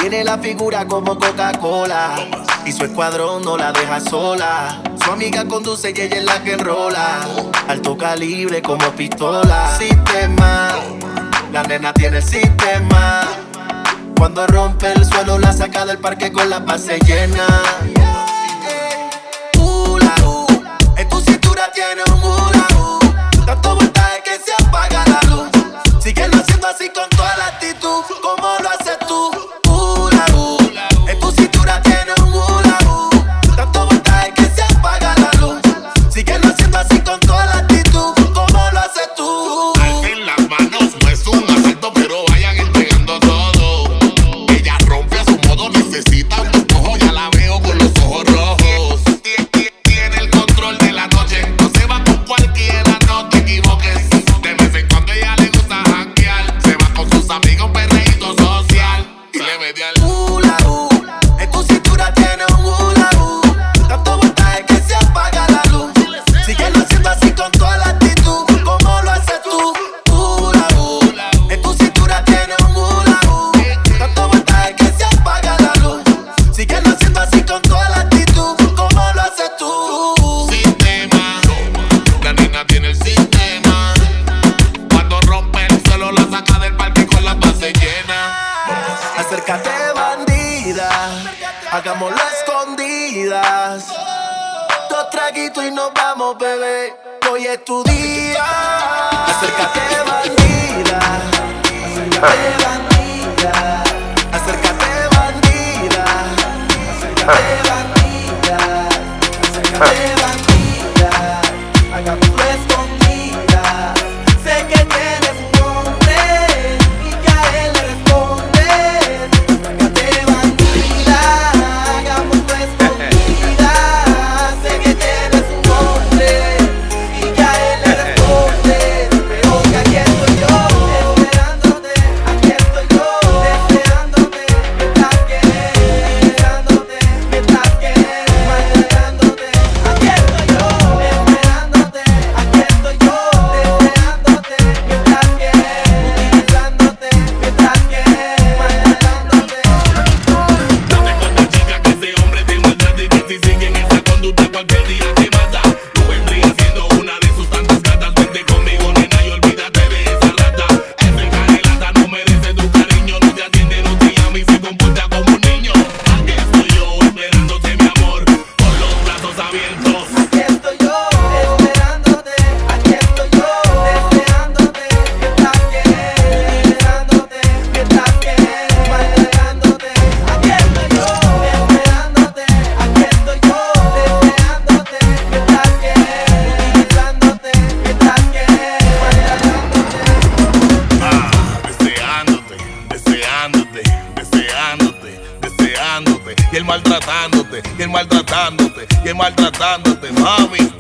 Tiene la figura como Coca-Cola y su escuadrón no la deja sola. Su amiga conduce y ella es la que enrola. Alto calibre como pistola. Sistema, la nena tiene el sistema. Cuando rompe el suelo la saca del parque con la base llena. En tu cintura tiene un hula tanto voltaje que se apaga la luz. Síguelo haciendo así con toda la actitud, como lo haces tú. En tu cintura tiene un hula tanto voltaje que se apaga la luz. Síguelo haciendo así con toda la actitud, como lo haces tú. Alcen las manos, no es un asalto, pero vayan entregando todo. Ella rompe a su modo, necesita un ojo, ya la veo con los ojos rojos. Tiene el control de la noche, no se va con cualquiera, no te equivoques. De vez en cuando ella le gusta hackear, se va con sus amigos, un perreíto social y le mete al En tu cintura tiene un hula tanto voltaje que se apaga la luz. Síguelo haciendo así con toda la actitud, como lo haces tú. En tu cintura tiene un hula tanto voltaje que se apaga la luz. Síguelo haciendo así con toda la actitud, como lo haces tú. sistema. La nena tiene el sistema. Cuando rompe el suelo la saca del parque con la base llena. Acércate, bandida, hagámoslo a escondidas. Dos traguitos y nos vamos, bebé. Hoy es tu día. Acércate, bandida. Acércate, bandida. Acércate, bandida. Acércate, bandida. Acércate, bandida. Hagámoslo a escondidas. Sé que tienes un hombre y que a él le respondes. Acércate, bandida. Hagámoslo a escondidas. Sé que tienes un hombre y que a él le respondes. Pero que aquí estoy yo, esperándote. Aquí estoy yo, deseándote. Mientras que, esperándote. Mientras que, maltratándote. Aquí estoy yo, esperándote. Aquí estoy yo, deseándote. Mientras que, utilizándote. Mientras que, maltratándote. Date cuenta, chica, que ese hombre te maltrata y que si siguen esa conducta cualquier día te mata. Tú vendrías siendo una de sus tantas gatas. Vente conmigo, nena, y olvídate de esa rata. Ese carelata no merece tu cariño. No te atiende, no te llama y se comporta como un niño. Aquí estoy yo esperándote, mi amor, con los brazos abiertos. Aquí estoy yo, esperándote. Aquí estoy yo, deseándote. Mientras que, utilizándote. Mientras que, maltratándote. Aquí estoy yo, esperándote. Aquí estoy yo, deseándote. Mientras que, utilizándote. Mientras que, maltratándote. Deseándote, deseándote, deseándote, deseándote. Y él maltratándote, y él maltratándote, y él maltratándote, mami.